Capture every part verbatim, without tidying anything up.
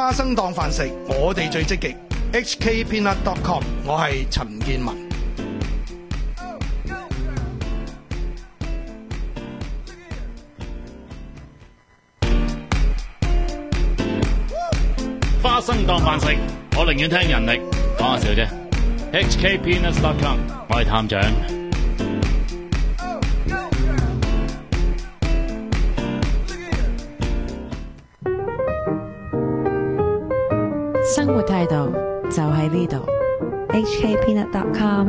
花生當飯食，我哋最積極。H K Peanut dot com， 我係陳建文。 花生當飯食，我寧願聽人力，講下笑啫。H K Peanut dot com， 我係探長。 生活態度就喺呢度。 H K Peanut dot com。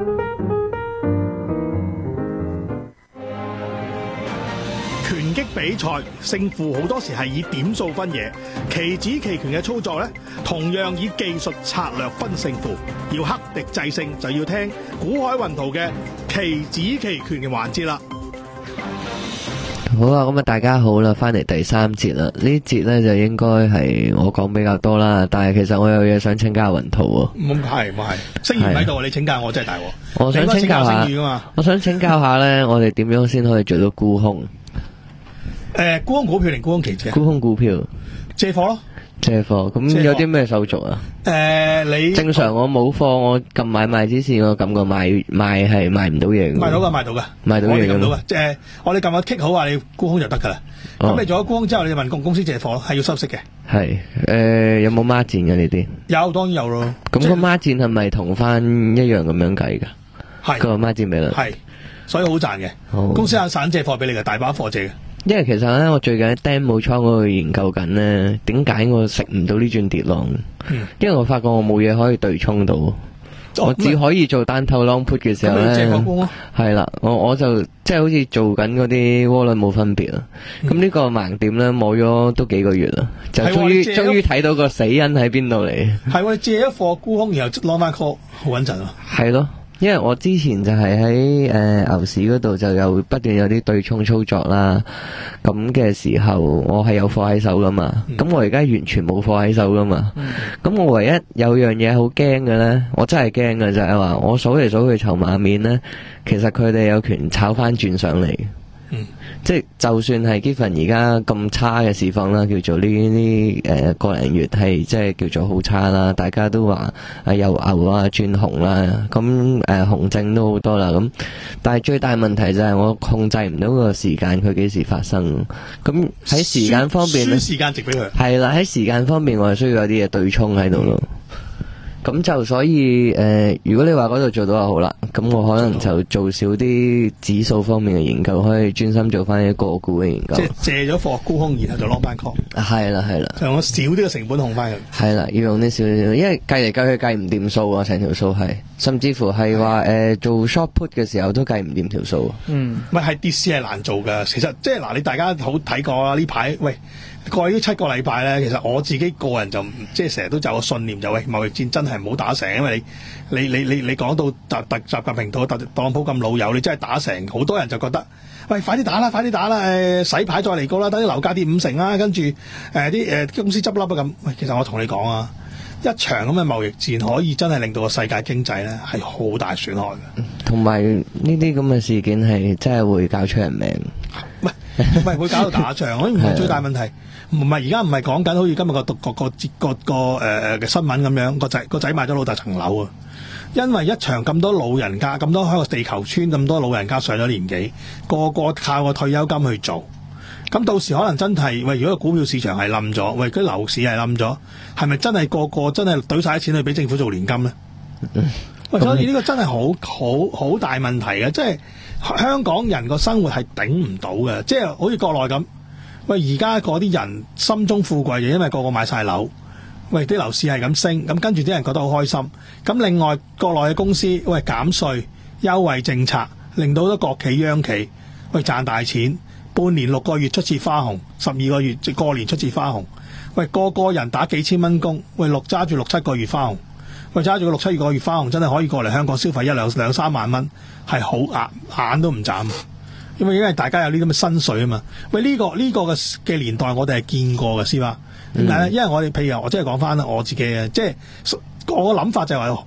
拳擊比賽勝負好多時係以點數分野，棋子棋拳嘅操作呢，同樣以技術策略分勝負。要克敵制勝，就要聽古海雲圖嘅棋子棋拳嘅環節啦。 好啊，咁啊大家好啦，翻嚟第三節啦。呢節咧就應該係我講比較多啦，但係其實我有嘢想請教雲圖喎。 唔係唔係，星宇喺度，你請教我真係大鑊。 我想請教下，我想請教下咧，我哋點樣先可以做到沽空？ 誒，沽空股票定沽空期指？ 沽空股票， 借貨咯。 借貨，咁有啲咩手續啊？ 誒、呃，你正常我冇貨，我撳買賣之前，我感覺買賣係賣唔到嘢嘅。 賣到噶，賣到噶， 賣到嘢嘅。 我哋撳到噶，即係我哋撳個 kick 好話，你沽空就得噶啦。咁、哦、你做咗沽空之後，你就問公公司借貨咯，係要收息嘅。係誒、呃，有冇孖展嘅呢啲？ 有，當然有咯。 咁個孖展係咪同翻一樣咁樣計噶？係個孖展比率係，所以好賺嘅。公司有散借貨俾你嘅，大把貨借嘅。 因為其實咧，我最近喺 demo 倉嗰度研究緊咧，點解我食唔到呢轉跌浪？嗯、因為我發覺我冇嘢可以對沖到、哦，我只可以做單頭 long put 嘅時候咧，係啦，我我就即係好似做緊嗰啲窩輪冇分別啦。咁、嗯、呢個盲點咧，摸咗都幾個月啦，就終於終於睇到個死因喺邊度嚟。係喎，你借一貨沽空，然後攞翻 call， 好穩陣啊！係咯。因為我之前就係喺誒牛市嗰度就有不斷有啲對沖操作啦，咁嘅時候我係有貨喺手噶嘛，咁、嗯、我而家完全冇貨喺手噶嘛，咁、嗯、我唯一有樣嘢好驚嘅咧，我真係驚嘅就係話我數嚟數去籌碼面咧，其實佢哋有權炒翻轉上嚟。嗯，即係就算係 given 而家咁差嘅市況啦，叫做呢啲誒個零月係即係叫做好差啦，大家都話誒由牛啊轉紅啦，咁誒、呃、紅證都好多啦，咁但係最大問題就係我控制唔到個時間，佢幾時發生？咁喺時間方面咧，輸時間值俾佢係啦，喺時間方面我係需要有啲嘢對沖喺度咯。咁就所以誒、呃，如果你話嗰度做到就好啦，咁我可能就做少啲指數方面嘅研究，可以專心做翻一個股嘅研究。即係借咗貨沽空，然後就 long 翻 call。係啦係啦，就用少啲嘅成本控翻佢。係啦，要用啲少啲，因為計嚟計去計唔掂數啊，成條數係，甚至乎係話誒做 short put 嘅時候都計唔掂條數。嗯，唔係係跌市係難做噶，其實即係嗱，你大家好睇過啦呢排喂。過去呢七個禮拜咧，其實我自己個人就即係成日都有個信念，就喂貿易戰真係唔好打成，因為你你你你你講到特特習近平同特特朗普咁老友，你真係打成，好多人就覺得喂快啲打啦，快啲打啦，誒、呃、洗牌再嚟過啦，等啲樓價跌五成啦，跟住誒啲誒公司執笠啊咁。喂，其實我同你講啊，一場咁嘅貿易戰可以真係令到個世界經濟咧係好大損害嘅，同埋呢啲咁嘅事件係真係會搞出人命。唔係唔係會搞到打仗，嗰啲唔係最大問題。唔係而家唔係講緊好似今日個個個個個誒誒嘅新聞咁樣，個仔個仔買咗老豆層樓啊！因為一場咁多老人家，咁多喺個地球村咁多老人家上咗年紀，個個靠個退休金去做，咁到時可能真係喂，如果個股票市場係冧咗，喂，嗰啲樓市係冧咗，係咪真係個個真係懟晒啲錢去俾政府做年金咧？喂，所以呢個真係好好好大問題嘅，即係香港人個生活係頂唔到嘅，即係好似國內咁。喂，而家嗰啲人心中富貴，就因為個個買晒樓。喂，啲樓市係咁升，咁跟住啲人覺得好開心。咁另外國內嘅公司，喂，減稅、優惠政策，令到好多國企央企喂賺大錢，半年六個月出次花紅，十二個月即過年出次花紅。喂，個個人打幾千蚊工，喂，六揸住六七個月花紅，喂，揸住個六七個月花紅，真係可以過嚟香港消費一兩兩三萬蚊，係好眼眼都唔眨。因為因為大家有呢啲咁嘅薪水啊嘛，喂，呢、這個呢、這個嘅嘅年代我哋係見過嘅，師媽點解咧？因為我哋譬如我即係講翻啦，我自己啊，即係我個諗法就係話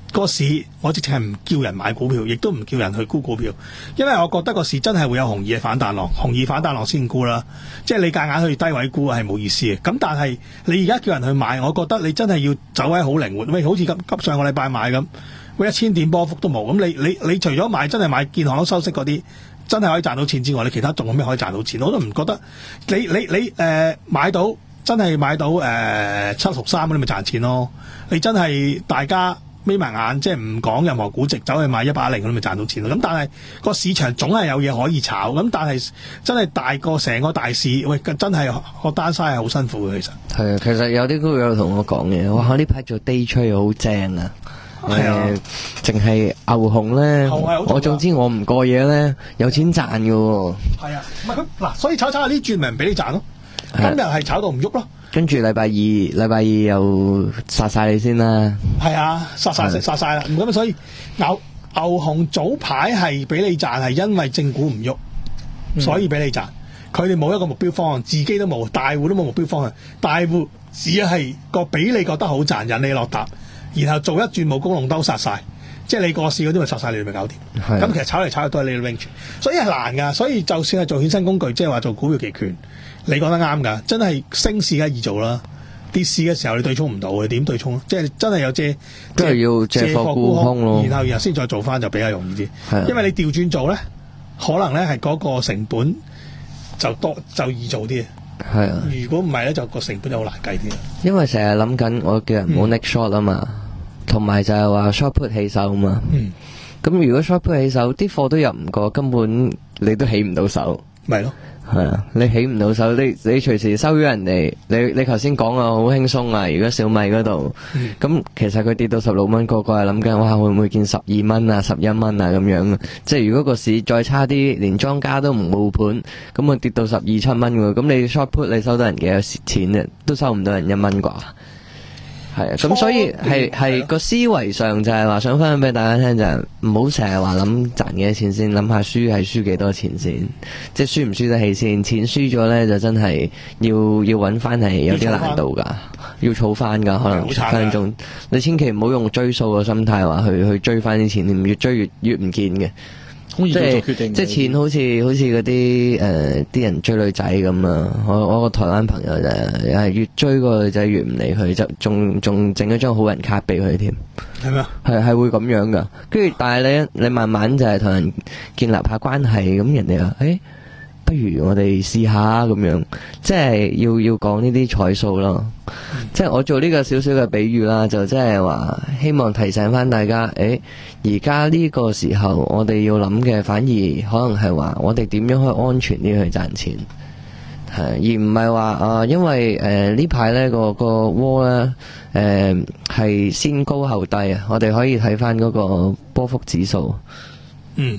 個市我直情係唔叫人買股票，亦都唔叫人去沽股票，因為我覺得個市真係會有熊二嘅反彈浪，熊二反彈浪先沽啦。即係你夾硬去低位沽係冇意思嘅。咁但係你而家叫人去買，我覺得你真係要走位好靈活。喂，好似急急上個禮拜買咁，喂一千點波幅都冇。咁你你你除咗買真係買建行收息嗰啲，真係可以賺到錢之外，你其他仲有咩可以賺到錢？我都唔覺得你你你誒、呃、買到真係買到誒七六三，你咪賺錢咯。你真係大家眯埋眼，即係唔講任何估值，走去買一百零，咁咪賺到錢咯。咁但係個市場總係有嘢可以炒，咁但係真係大個成個大市，喂，真係個單嘥係好辛苦嘅。其實係啊，其實有啲都有同我講嘅，哇！呢排做 day trade 好正啊！ 係啊， 淨係牛熊咧，我總之我唔過嘢咧，有錢賺嘅喎。 係啊，唔係咁嗱，所以炒炒下呢轉咪唔俾你賺咯。今日係炒到唔喐咯。 跟住禮拜二，禮拜二又殺晒你先啦。係啊，殺晒食殺晒啦。咁所以牛牛熊早排係俾你賺，係因為正股唔喐，所以俾你賺。佢哋冇一個目標方向，自己都冇，大戶都冇目標方向。大戶只係個俾你覺得好賺，引你落搭，然後做一轉武功龍兜殺晒。即係你過市嗰啲咪殺晒你，咪搞掂。咁其實炒嚟炒去都係你嘅 range，所以係難㗎。所以就算係做衍生工具，即係話做股票期權。你講得啱㗎，真係升市梗係易做啦，跌市嘅時候你對沖唔到，你點對沖？即係真係有借， 即係要借貨沽空咯， 然後然後先再做翻就比較容易啲。因為你調轉做咧，可能咧係嗰個成本就多就易做啲。係啊，如果唔係咧，就個成本就好難計啲。因為成日諗緊，我叫人唔好 neck short 啊嘛，同埋、嗯、就係話 short put 起手啊嘛。嗯，咁如果 short put 起手，啲貨都入唔過，根本你都起唔到手。咪咯。係啊，你起唔到手，你你隨時收咗人哋，你你頭先講啊，好輕鬆啊！如果小米嗰度，咁、嗯、其實佢跌到十六蚊，個個係諗緊，哇會唔會見十二蚊啊、十一蚊啊咁樣？即係如果個市再差啲，連莊家都唔護盤，咁啊跌到十二七蚊喎，咁你 short put 你收到人幾多錢啫？都收唔到人一蚊啩？係啊，咁所以係係個思維上就係話想分享俾大家聽，就係唔好成日話諗賺幾多錢先，諗下輸係輸幾多錢先，即係輸唔輸得起先。錢輸咗咧就真係要要揾翻係有啲難度噶，要儲翻噶，可能分分鐘你千祈唔好用追數嘅心態話去去追翻啲錢，你越追越越唔見嘅。即係即係錢好似好似嗰啲誒啲人追女仔咁啊！我我個台灣朋友就係越追個女仔越唔理佢，就仲仲整咗張好人卡俾佢添。係咩？係係會咁樣噶。跟住但係你你慢慢就係同人建立下關係，咁人哋話誒，不如我哋試下咁樣，即係要要講呢啲彩數咯。嗯、即係我做呢個少少嘅比喻啦，就即係話希望提醒翻大家，誒而家呢個時候我哋要諗嘅反而可能係話我哋點樣可以安全啲去賺錢，係而唔係話啊，因為誒、呃、呢排呢個個窩咧誒係先高後低啊，我哋可以睇翻嗰個波幅指數。嗯。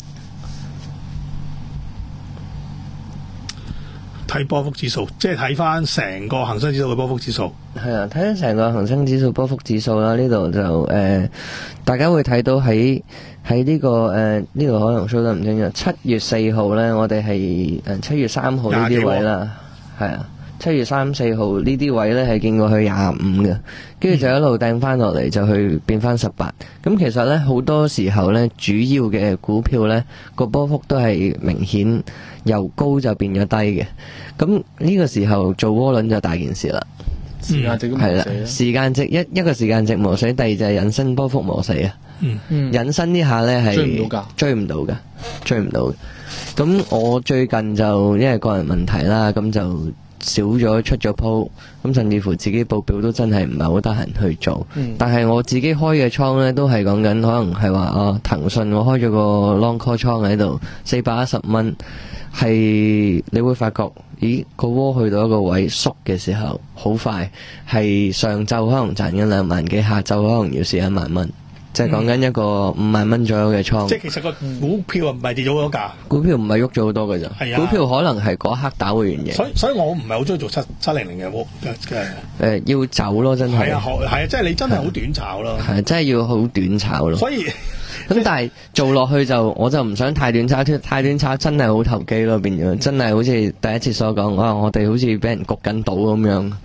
睇波幅指數，即係睇翻成個恒生指數嘅波幅指數。係啊，睇翻成個恒生指數波幅指數啦。呢度就誒、呃，大家會睇到喺喺呢個誒呢度可能 show 得唔清楚。七月四號咧，我哋係誒七月三號呢啲位啦，係啊，七月三四號呢啲位咧係見過去廿五嘅，跟住就一路掟翻落嚟就去變翻十八。咁其實咧好多時候咧，主要嘅股票咧個波幅都係明顯由高就變咗低嘅。咁呢個時候做窩輪就大件事啦。時間值係啦，時間值一一個時間值磨死，第二就係引伸波幅磨死啊。嗯嗯，引伸呢下咧係追唔到噶，追唔到噶，追唔到嘅。咁我最近就因為個人問題啦，咁就少咗出咗鋪，咁甚至乎自己報表都真係唔係好得閒去做。嗯、但係我自己開嘅倉咧，都係講緊可能係話啊，騰訊我開咗個 long call 倉喺度，四百一十蚊。係你會發覺，咦個窩去到一個位縮嘅時候，好快係上晝可能賺緊兩萬幾，下晝可能要試一萬蚊，即係講緊一個五萬蚊左右嘅倉。即係其實個股票唔係跌咗好多價，股票唔係喐咗好多嘅咋。係啊，股票可能係嗰一刻打會完嘢。所以所以我唔係好中意做七七零零嘅窩嘅。誒，要走咯，真係。係啊，係啊，即係你真係好短炒咯。係，真係要好短炒咯。所以。咁但係做落去就我就唔想太短炒，太短炒真係好投機咯，變咗真係好似第一次所講，哇！我哋好似俾人焗緊賭咁樣，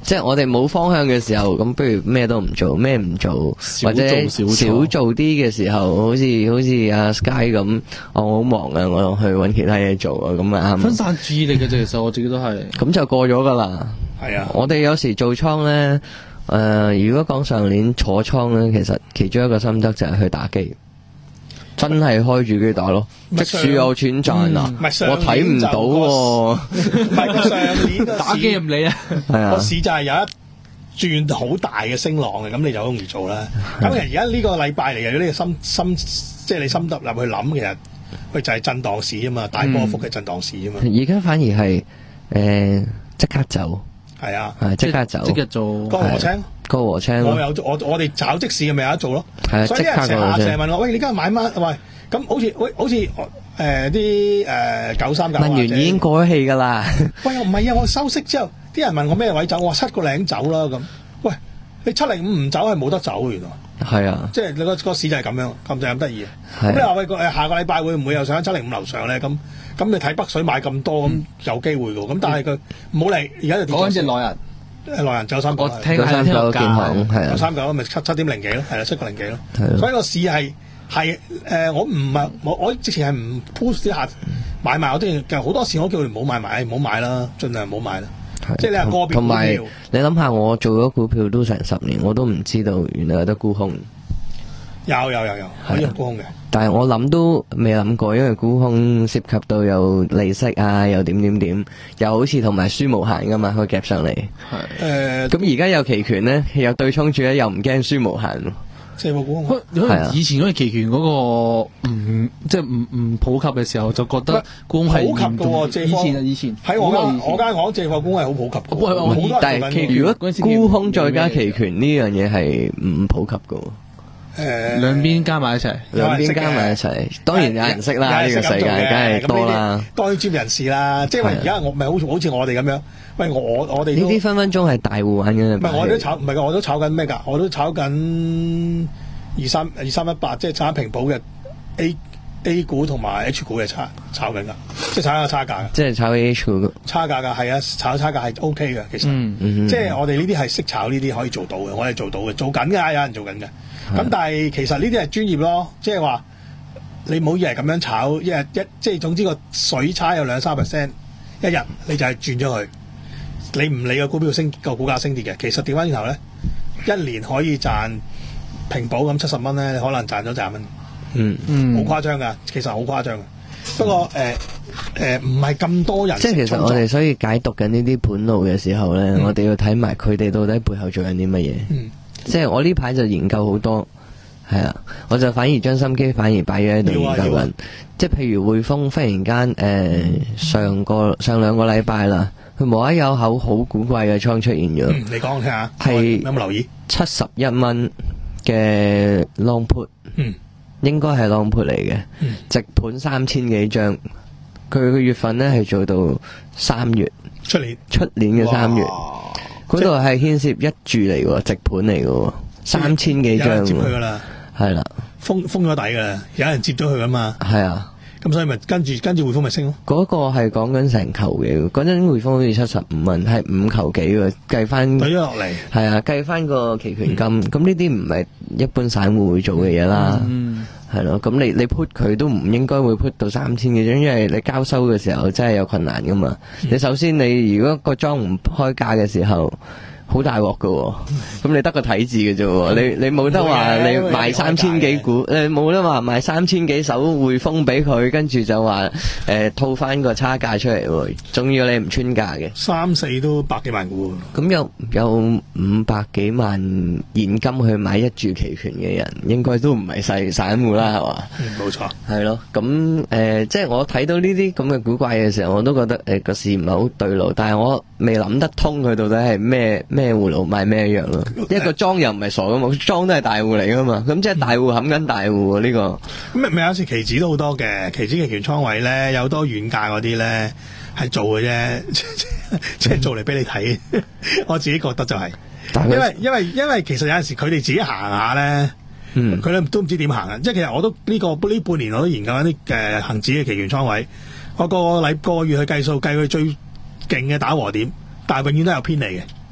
即係我哋冇方向嘅時候，咁不如咩都唔做，咩唔做，或者少做啲嘅時候，好似好似阿 Sky 咁，我好忙啊，我去搵其他嘢做啊，咁啊啱。 分散注意力嘅啫，其實我自己都係。 咁就過咗噶啦。 係啊， 我哋有時做倉咧，誒、呃，如果講上年坐倉咧，其實其中一個心得就係去打機。真係開住機打咯，即使有錢賺啊！我睇唔到喎。 唔係上年個打機唔理啊， 個市就係有一轉好大嘅升浪嘅，咁你就好容易做啦。咁其實而家呢個禮拜嚟嘅，如果你心心即係你心得入去諗，其實佢就係震盪市啊嘛，大波幅嘅震盪市啊嘛。 而家反而係誒即刻走， 係啊， 即刻走， 即刻做江和青。 高和青， 我有我我哋炒即市嘅咪有得做咯，所以啲人成日成日問我，喂，你今日買乜？喂，咁好似喂好似誒啲誒九三九，問完已經過咗氣㗎啦。 喂，唔係啊，我收息之後，啲人問我咩位走，我話七個零走啦咁。喂，你七零五唔走係冇得走原來。 係啊， 即係你個個市就係咁樣，咁就咁得意。咁你話喂誒下個禮拜會唔會又上七零五樓上咧？咁咁你睇北水買咁多，咁有機會㗎。咁但係佢唔好理，而家就跌咗。 講緊隻內人。 誒內人九三九， 我聽係聽個價， 九三九咪七七點零幾咯，係啦，七個零幾咯。所以個市係係誒，我唔係我我之前係唔 push 啲客買賣，我之前其實好多時我叫佢哋唔好買賣，唔好買啦，盡量唔好買啦。即係你話個別股票， 同埋你諗下，我做咗股票都成十年，我都唔知道原來有得沽空。 有有有有可以沽空嘅， 但係我諗都未諗過，因為沽空涉及到有利息啊，又點點點，又好似同埋輸無限噶嘛，佢夾上嚟。係誒，咁而家有期權咧，有對沖住咧，又唔驚輸無限。 即係冇沽空。 係啊，以前嗰個期權嗰個唔即係唔唔普及嘅時候，就覺得沽空係普及嘅喎，借貨以前啊以前喺我間我間行借貨沽空係好普及嘅。好多但係如果沽空再加期權呢樣嘢係唔普及嘅。 誒， 兩邊加埋一齊， 兩邊加埋一齊，當然有人識啦，呢個世界梗係多啦。 當然專業人士啦，即係話而家我咪好似好似我哋咁樣，喂我我哋呢啲分分鐘係大戶玩嘅。 唔係我都炒，唔係我都炒緊咩㗎？我都炒緊二三二三一八，即係炒平保嘅 A A 股同埋 H 股嘅差炒緊㗎，即係炒緊個差價。 即係炒 H 股差價㗎，係啊，炒差價係 O K 嘅，其實， 嗯嗯、 即係我哋呢啲係識炒呢啲可以做到嘅，我哋做到嘅，做緊㗎，有人做緊嘅。咁但係其實呢啲係專業咯，即係話你唔好以為咁樣炒，一日一即係總之個水差有兩三 percent，一日你就係轉咗去，你唔理個股票升個股價升跌嘅，其實調翻轉頭咧，一年可以賺平保咁七十蚊咧，你可能賺咗廿蚊， 嗯嗯，好誇張㗎，其實好誇張嘅。不過誒誒唔係咁多人， 即係其實我哋所以解讀緊呢啲盤路嘅時候咧，嗯、我哋要睇埋佢哋到底背後做緊啲乜嘢。嗯即係我呢排就研究好多，係啊，我就反而將心機反而擺咗喺度研究緊。啊啊、即係譬如匯豐忽然間誒、呃、上個上兩個禮拜啦，佢無啦有口好古怪嘅倉出現咗、 嗯。你講聽下， 係有冇留意？ 七十一蚊嘅 long put， 嗯，應該係 long put 嚟嘅， 嗯、 直盤三千幾張，佢個月份咧係做到三月， 出年出年嘅三月。嗰度係牽涉一注嚟喎，直盤嚟喎，三千幾張。有人接佢噶啦，係啦， 封封咗底噶啦，有人接咗佢噶嘛。 係啊， 咁所以咪跟住跟住匯豐咪升咯。 嗰個係講緊成球嘅，嗰陣匯豐好似七十五蚊，係五球幾喎，計翻。對咗落嚟。係啊，計翻個期權金，咁呢啲唔係一般散戶會做嘅嘢啦。嗯。係咯，咁你你 put 佢都唔應該會 put 到三千幾張，因為你交收嘅時候真係有困難噶嘛。嗯、你首先你如果個莊唔開價嘅時候，好大鑊噶，咁、嗯、你得個睇字嘅啫，嗯、你你冇得話你賣三千幾股，誒冇得話賣三千幾手匯豐俾佢，跟住就話誒、呃、套翻個差價出嚟，仲要你唔穿價嘅，三四都百幾萬股，咁有有五百幾萬現金去買一注期權嘅人，應該都唔係細散戶啦，係嘛？冇錯，係咯，咁誒、呃、即係我睇到呢啲咁嘅古怪嘅時候，我都覺得誒個、呃、市唔係好對路，但係我未諗得通佢到底係咩咩。咩葫蘆賣咩樣咯？一個莊又唔係傻噶嘛，莊都係大戶嚟噶嘛，咁即係大戶冚緊大戶呢個。咁咪有時期指都好多嘅，期指期權倉位咧有好多遠價嗰啲咧係做嘅啫，即係做嚟俾你睇。我自己覺得就係、是，因為因為因為其實有陣時佢哋自己行下咧，佢哋、嗯、都唔知點行啊。即係其實我都呢、這個呢半年我都研究緊啲誒恒指嘅期權倉位，我個禮個月去計數計佢最勁嘅打和點，但係永遠都有偏離嘅。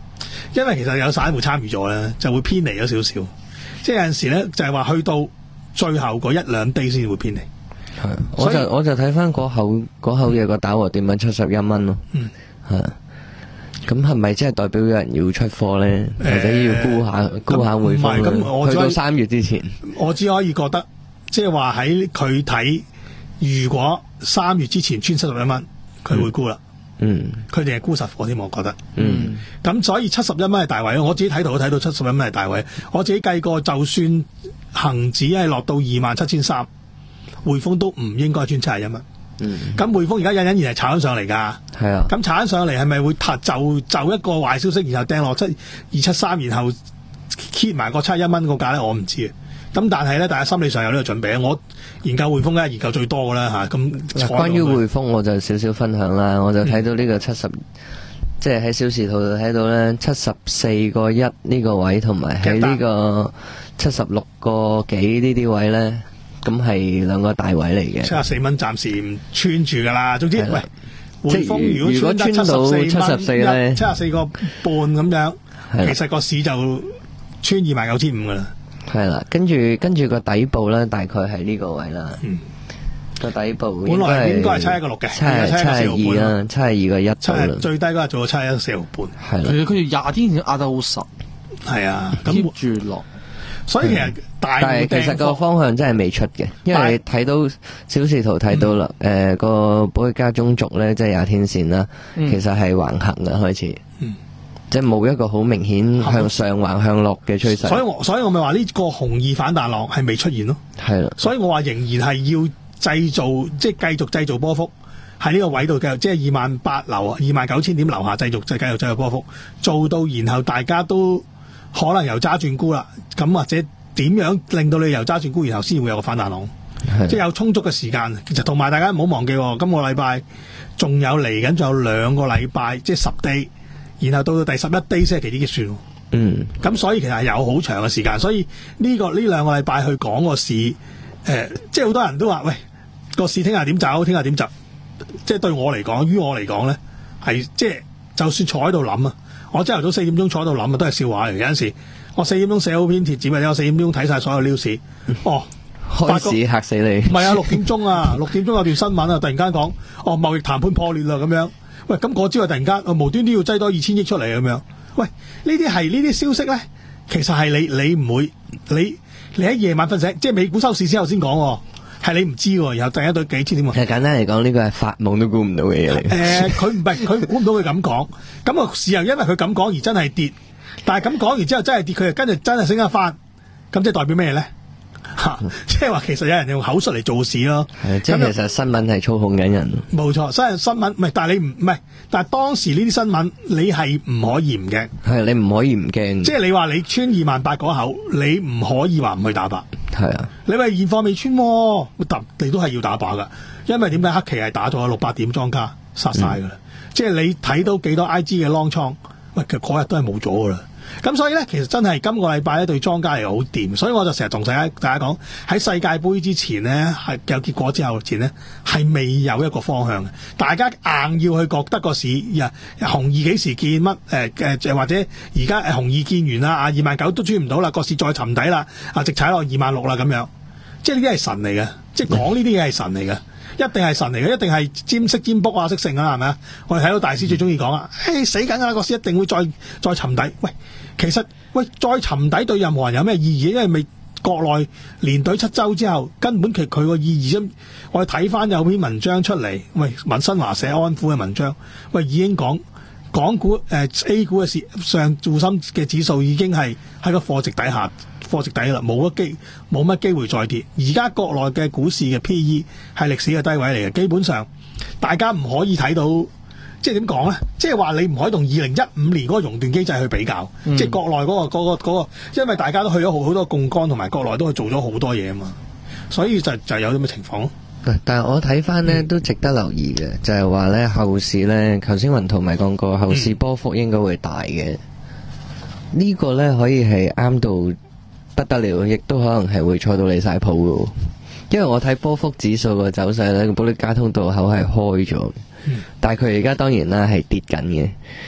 因為其實有散戶參與咗咧，就會偏離咗少少。即係有陣時咧，就係話去到最後嗰一兩滴先會偏離。 係，我就我就睇翻嗰口嗰口嘢個打和點樣七十一蚊咯。嗯，係。咁係咪即係代表有人要出貨咧，或者要沽下沽下匯豐咧？去到三月之前， 我只可以覺得，即係話喺佢睇，如果三月之前穿七十一蚊，佢會沽啦。嗯，佢哋係沽實貨添，我覺得。嗯，咁所以七十一蚊係大位，我自己睇圖都睇到七十一蚊係大位。我自己計過，就算恒指係落到二萬七千三，匯豐都唔應該穿七十一蚊。嗯，咁匯豐而家隱隱然係炒緊上嚟㗎。係啊，咁炒緊上嚟係咪會就就一個壞消息，然後掟落七二七三，然後 keep 埋個七十一蚊個價咧？我唔知。咁但係咧，大家心理上有呢個準備。我研究匯豐咧，研究最多㗎啦嚇。咁關於匯豐，我就少少分享啦。我就睇到呢個七十、嗯，即係喺小時圖度睇到咧七十四個一呢個位，同埋喺呢個七十六個幾呢啲位咧，咁係兩個大位嚟嘅。 七十四蚊暫時唔穿住㗎啦。總之，喂，匯豐如果穿到七十四咧， 七十四個半咁樣，其實個市就穿二萬九千五㗎啦。 係啦，跟住跟住個底部咧，大概係呢個位啦。嗯，個底部本來應該係七一個六嘅， 七七二啦，七二個一度啦。 最低嗰日做到七一四毫半。 係啦， 佢佢廿天壓得好實。 係啊， 咁住落。 所以其實大， 但係其實個方向真係未出嘅，因為睇到小時圖睇到啦，誒個保歷加中軸咧，即係廿天線啦，其實係橫行嘅開始。嗯。即係冇一個好明顯向上橫向落嘅趨勢， 所以我所以我咪話呢個紅二反彈浪係未出現咯，係啦，所以我話仍然係要製造，即係繼續製造波幅喺呢個位度嘅，即係二萬八樓二萬九千點樓下繼續，即係繼續製造波幅，做到然後大家都可能由揸轉沽啦，咁或者點樣令到你由揸轉沽，然後先會有個反彈浪，即係有充足嘅時間。其實同埋大家唔好忘記，今個禮拜仲有嚟緊，仲有兩個禮拜，即係十 day。然後到到第十一 day 先係期指結算，嗯，咁所以其實係有好長嘅時間，所以呢、這個呢兩個禮拜去講個市，誒、呃，即係好多人都話，喂，個市聽日點走，聽日點走，即係對我嚟講，於我嚟講咧，係即係就算坐喺度諗啊，我朝頭早四點鐘坐喺度諗啊，都係笑話嚟。有陣時我四點鐘寫好篇貼紙，或者我四點鐘睇晒所有 news，哦， 開市嚇死你， 唔係啊，六點鐘啊，六點鐘有段新聞啊，突然間講，哦，貿易談判破裂啦咁樣。喂，咁嗰朝啊，突然間，無端端要擠多二千億出嚟咁樣。喂，呢啲係呢啲消息咧，其實係你你唔會，你你喺夜晚瞓醒，即係美股收市之後先講，係你唔知喎。然後突然間對幾千點喎。 其實簡單嚟講，呢個係發夢都估唔到嘅嘢嚟。 誒，佢唔係佢估唔到佢咁講，咁個市又因為佢咁講而真係跌，但係咁講完之後真係跌，佢又跟住真係升一翻，咁即係代表咩咧？吓、嗯，即係話其實有人用口述嚟做事咯。 係，即係其實新聞係操控緊人。 冇錯，新新聞唔係，但係你唔唔係，但係當時呢啲新聞你係唔可以唔驚。係，你唔可以唔驚。即係你話你穿二萬八嗰口，你唔可以話唔去打靶。係啊，你話現貨未穿，揼你都係要打靶噶，因為點解黑期係打咗六百點莊家殺晒噶啦。即係你睇到幾多 I G 嘅 long 倉，喂，其實嗰日都係冇咗噶啦。咁所以咧，其實真係今個禮拜咧對莊家係好掂，所以我就成日同大家大家講，喺世界盃之前呢，係有結果之後前呢，係未有一個方向嘅。大家硬要去覺得個市呀紅二幾時見乜誒誒，或者而家誒紅二見完啦，啊二萬九都穿唔到啦，個市再沉底啦，啊直踩落二萬六啦咁樣，即係呢啲係神嚟嘅，即係講呢啲嘢係神嚟嘅。一定係神嚟嘅，一定係占識占卜啊，識成啊，係咪啊？我哋睇到大師最中意講啊，誒、欸、死緊啊，個市一定會再再沉底。喂，其實喂再沉底對任何人有咩意義？因為未國內連隊七周之後，根本其實佢個意義啫。我哋睇翻有篇文章出嚟，喂，文新華寫安撫嘅文章，喂已經講港股誒、呃、A 股嘅市上滬深嘅指數已經係喺個貨值底下。貨值底啦，冇乜機冇乜機會再跌。而家國內嘅股市嘅 P E 係歷史嘅低位嚟嘅，基本上大家唔可以睇到，即係點講咧？即係話你唔可以同二零一五年嗰個熔斷機制去比較，嗯、即係國內嗰、嗰個嗰、嗰個嗰個，因為大家都去咗好好多槓桿，同埋國內都去做咗好多嘢啊嘛，所以就就有咁嘅情況咯。 但係我睇翻呢、嗯、都值得留意嘅，就係話咧後市咧，頭先雲圖咪講過，後市波幅應該會大嘅。嗯、呢個咧可以係啱到不得了，亦都可能係會錯到離晒譜嘅。因為我睇波幅指數個走勢咧，保歷加通道口係開咗，嗯、但係佢而家當然啦係跌緊嘅。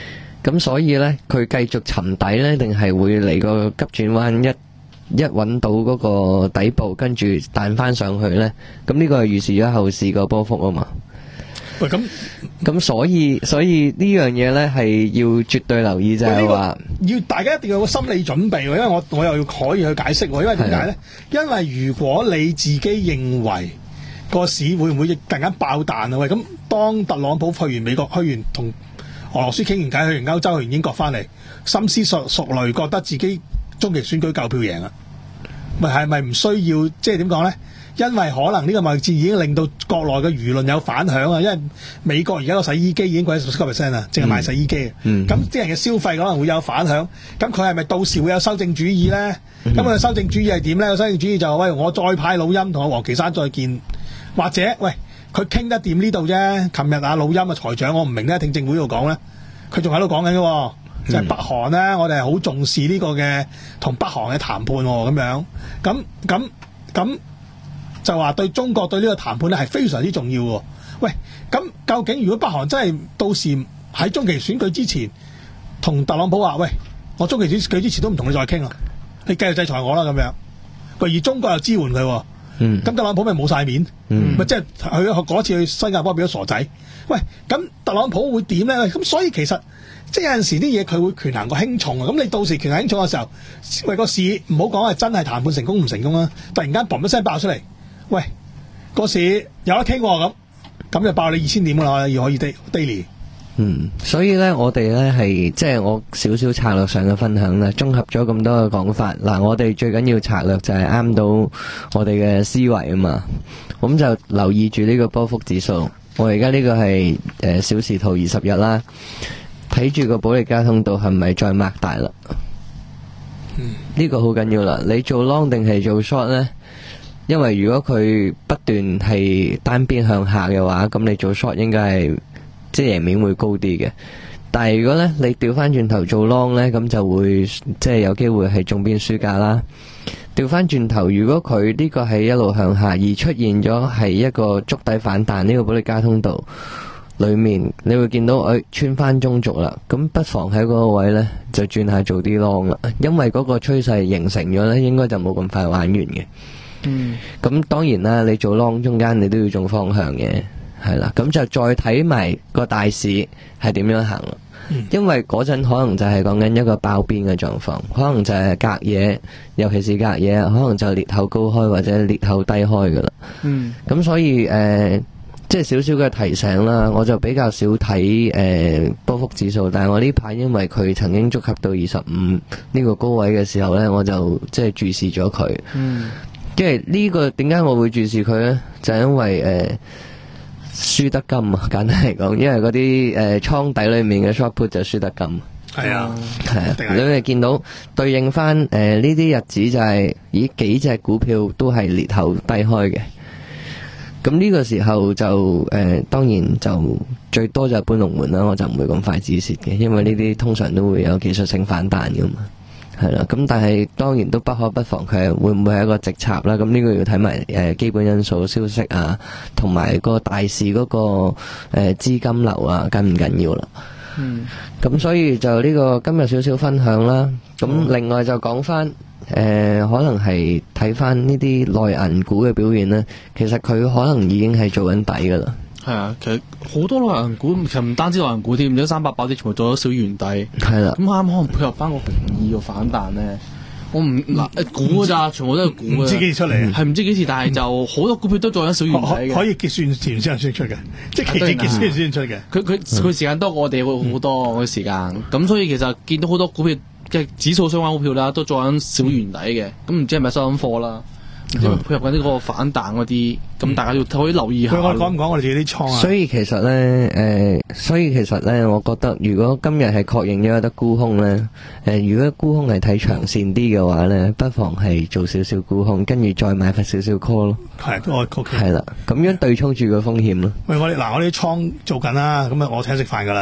咁所以咧，佢繼續沉底咧，定係會嚟個急轉彎一？一揾到嗰個底部，跟住彈翻上去呢，咁呢個係預示咗後市個波幅啊嘛。 喂，咁咁所以所以呢樣嘢呢係要絕對留意，就係話要大家一定要有個心理準備，因為我我又要可以去解釋，因為點解呢？因為如果你自己認為個市會唔會突然間爆彈啊？喂，咁當特朗普去完美國，去完同俄羅斯傾完偈，去完歐洲，去完英國翻嚟，深思熟熟慮，覺得自己中期選舉夠票贏啊！咪係咪唔需要即係點講呢？因為可能呢個貿易戰已經令到國內嘅輿論有反響啊！因為美國而家個洗衣機已經貴咗十七個 percent 啊，淨係賣洗衣機。咁啲、嗯嗯、人嘅消費可能會有反響。咁佢係咪到時會有修正主義呢？咁佢、嗯、修正主義係點呢？個修正主義就喂，我再派老陰同阿王岐山再見，或者喂佢傾得掂呢度啫。琴日阿老陰嘅財長，我唔明咧，聽證會度講呢，佢仲喺度講緊嘅。就係北韓咧，我哋係好重視呢個嘅同北韓嘅談判喎，咁樣咁咁咁就話對中國對呢個談判咧係非常之重要喎。喂，咁究竟如果北韓真係到時喺中期選舉之前同特朗普話，喂，我中期選舉之前都唔同你再傾啦，你繼續制裁我啦咁樣，而中國又支援佢，咁、嗯、特朗普咪冇晒面，咪即係佢嗰次去新加坡變咗傻仔。喂，咁特朗普會點咧？咁所以其實。即係有陣時啲嘢佢會權衡個輕重啊！咁你到時權衡輕重嘅時候，喂個市唔好講係真係談判成功唔成功啦，突然間嘣一聲爆出嚟，喂個市有得傾喎咁，咁就爆你二千點噶啦，要可以 daily。 嗯，所以咧，我哋咧係即係我少少策略上嘅分享啦，綜合咗咁多嘅講法。嗱，我哋最緊要策略就係啱到我哋嘅思維啊嘛，咁就留意住呢個波幅指數。我而家呢個係誒、呃、小時圖二十日啦。睇住個保利加通道係咪再擘大啦？呢、嗯、個好緊要啦！你做 long 定係做 short 呢？因為如果佢不斷係單邊向下嘅話，咁你做 short 應該係即係贏面會高啲嘅。但係如果呢，你調翻轉頭做 long 呢，咁就會即係有機會係中邊輸價啦。調翻轉頭，如果佢呢個係一路向下而出現咗係一個築底反彈，呢、這個保利加通道裏面你會見到誒、哎、穿翻中軸啦，咁不妨喺嗰個位呢就轉下做啲 long 啦，因為嗰個趨勢形成咗呢，應該就冇咁快玩完嘅。嗯，咁當然啦，你做 long 中間你都要做方向嘅，係啦，咁就再睇埋個大市係點樣行啦。嗯、因為嗰陣可能就係講緊一個爆邊嘅狀況，可能就係隔夜，尤其是隔夜，可能就裂口高開或者裂口低開噶啦。嗯，咁所以誒。呃即係少少嘅提醒啦，我就比較少睇誒、呃、波幅指數，但係我呢排因為佢曾經觸及到二十五呢個高位嘅時候呢，我就即係注視咗佢。嗯，因為呢個點解我會注視佢呢？就係、因為誒、呃、輸得金啊，簡單嚟講，因為嗰啲誒倉底裏面嘅 short put 就輸得金。係啊，係啊，你哋見到對應翻誒呢啲日子就係、是，咦幾隻股票都係裂口低開嘅。咁呢個時候就誒、呃，當然就最多就係搬龍門啦，我就唔會咁快止蝕嘅，因為呢啲通常都會有技術性反彈噶嘛，係啦。咁但係當然都不可不防佢係會唔會係一個直插啦？咁呢個要睇埋誒基本因素、消息啊，同埋個大市嗰、那個誒資、呃、金流啊，緊唔緊要啦？嗯。咁所以就呢個今日少少分享啦。咁另外就講翻。誒、呃，可能係睇翻呢啲內銀股嘅表現呢，其實佢可能已經係做緊底噶啦。 係啊，其實好多內銀股，其實唔單止內銀股添，唔知三百八啲全部做咗小圓底。係啦，咁啱可能配合翻個紅二個反彈呢。我唔嗱估噶咋，全部都係估嘅。唔知幾時出嚟，係唔知幾時，但係就好多股票都做緊小圓底嘅。可以結算前先先出嘅，即係期指結算先出嘅。佢佢佢時間多過我哋會好多嘅時間，咁、嗯、所以其實見到好多股票。嘅指數相關股票啦，都做緊小圓底嘅，咁唔知係咪收緊貨啦？唔知配合緊呢個反彈嗰啲，咁、嗯、大家要可以留意下。我講唔講我哋自己啲倉啊？所以其實咧，誒、 呃，所以其實咧，我覺得如果今日係確認咗有得沽空咧，誒、呃，如果沽空係睇長線啲嘅話咧，不妨係做少少沽空，跟住再買翻少少 call 咯。係，我 OK。係啦，咁樣對沖住個風險咯。喂，我哋嗱，我啲倉做緊啦，咁啊，我請食飯噶啦。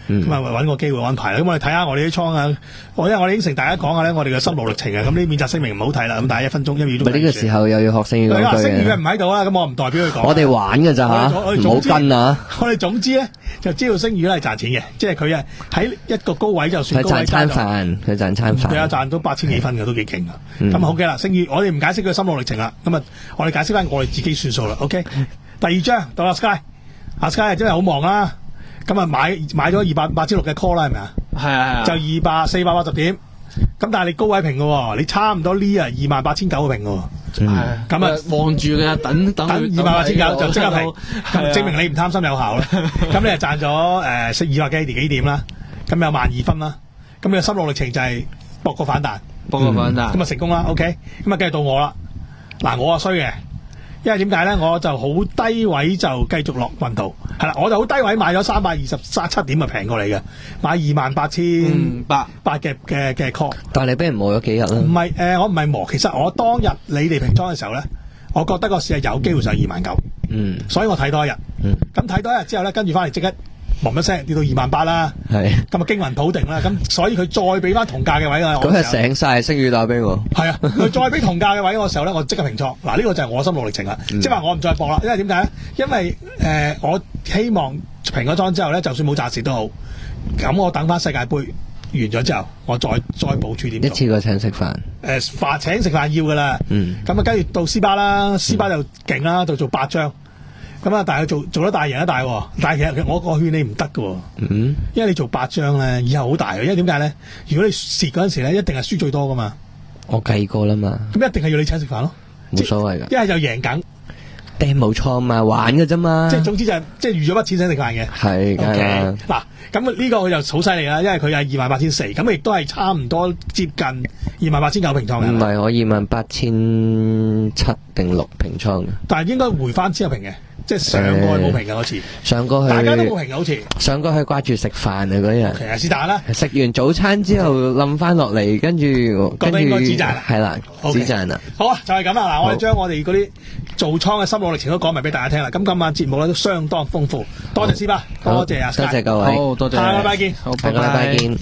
咁啊揾個機會安排啦。咁我哋睇下我哋啲倉啊，我因為我哋應承大家講下咧，我哋嘅心路歷程啊，咁呢免責聲明唔好睇啦，咁大家一分鐘一秒鐘。 呢個時候又要學聲語講句嘅。 聲語嘅唔喺度啦，咁我唔代表佢講。 我哋玩嘅咋吓，唔好跟啊！ 我哋總之咧就知道聲語咧係賺錢嘅，即係佢啊喺一個高位就算高位佢賺餐飯，佢賺餐飯。 佢啊賺到八千幾分嘅都幾勁啊！咁好嘅啦，聲語我哋唔解釋佢心路歷程啦，咁啊我哋解釋翻我哋自己算數啦。OK， 第二張到阿 Sky， 阿 Sky 真係好忙啦，咁啊買買咗二百八千六嘅 call 啦，係咪啊？ 係啊係啊， 就二百四百八十點，咁但係你高位平嘅，你差唔多呢啊二萬八千九嘅平嘅。 係咁啊，望住嘅，等等等二萬八千九就即刻平，咁證明你唔貪心有效啦。咁你就賺咗誒二百幾幾點啦，咁有萬二分啦。咁你嘅心路歷程就係博個反彈， 博個反彈， 咁啊成功啦。OK，咁啊繼續到我啦。嗱，我啊衰嘅，因為點解咧？我就好低位就繼續落運道，係啦，我就好低位買咗三百二十七點啊，平過嚟嘅，買二萬八千八八嘅嘅嘅 call。 但係你俾人磨咗幾日啦？ 唔係誒，我唔係磨，其實我當日你哋平倉嘅時候咧，我覺得個市係有機會上二萬九，嗯，所以我睇多一日，嗯，咁睇多一日之後咧，跟住翻嚟即刻嘣一聲跌到二萬八啦，係，咁啊驚魂甫定啦，咁所以佢再俾翻同價嘅位我， 嗰日醒晒聲語打俾我， 係啊，佢再俾同價嘅位我嘅時候咧，我即刻平倉，嗱呢個就係我心路歷程啦，即係話我唔再搏啦，因為點解咧？因為誒、呃、我希望平咗倉之後咧，就算冇賺蝕都好，咁我等翻世界盃完咗之後，我再再部署點做， 一次過請食飯， 誒飯請食飯要噶啦，嗯，咁啊跟住到斯巴啦，斯巴就勁啦，就做八張。咁啊，但係做做得大贏得大，但係其實我我勸你唔得㗎，嗯，因為你做八張咧，以後好大嘅，因為點解咧？如果你蝕嗰陣時咧，一定係輸最多噶嘛。 我計過啦嘛。咁一定係要你請食飯咯， 冇所謂噶。 一係就贏緊， 掟冇錯嘛，玩嘅啫嘛。 即係總之就係即係預咗筆錢請食飯嘅。 係㗎。Okay. 嗱，咁呢個佢就好犀利啦，因為佢係二萬八千四，咁亦都係差唔多接近二萬八千九平倉嘅。 唔係，我二萬八千七定六平倉嘅。 但係應該回翻之後平嘅。即係上過去冇平嘅嗰次， 上過去大家都冇平嘅好似。 上過去掛住食飯啊嗰日。 其實是但啦。 食完早餐之後冧翻落嚟，跟住跟住。覺得應該止賺啦。係啦，止賺啦。 好啊，就係咁啦。嗱，我哋將我哋嗰啲做倉嘅心路歷程都講埋俾大家聽啦。咁今晚節目咧都相當豐富，多謝斯巴，多謝阿 Sky， 多謝各位， 好多謝。 下個禮拜見， 好， 下個禮拜見。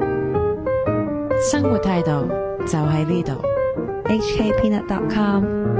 生活態度就喺呢度。 H K Peanut dot com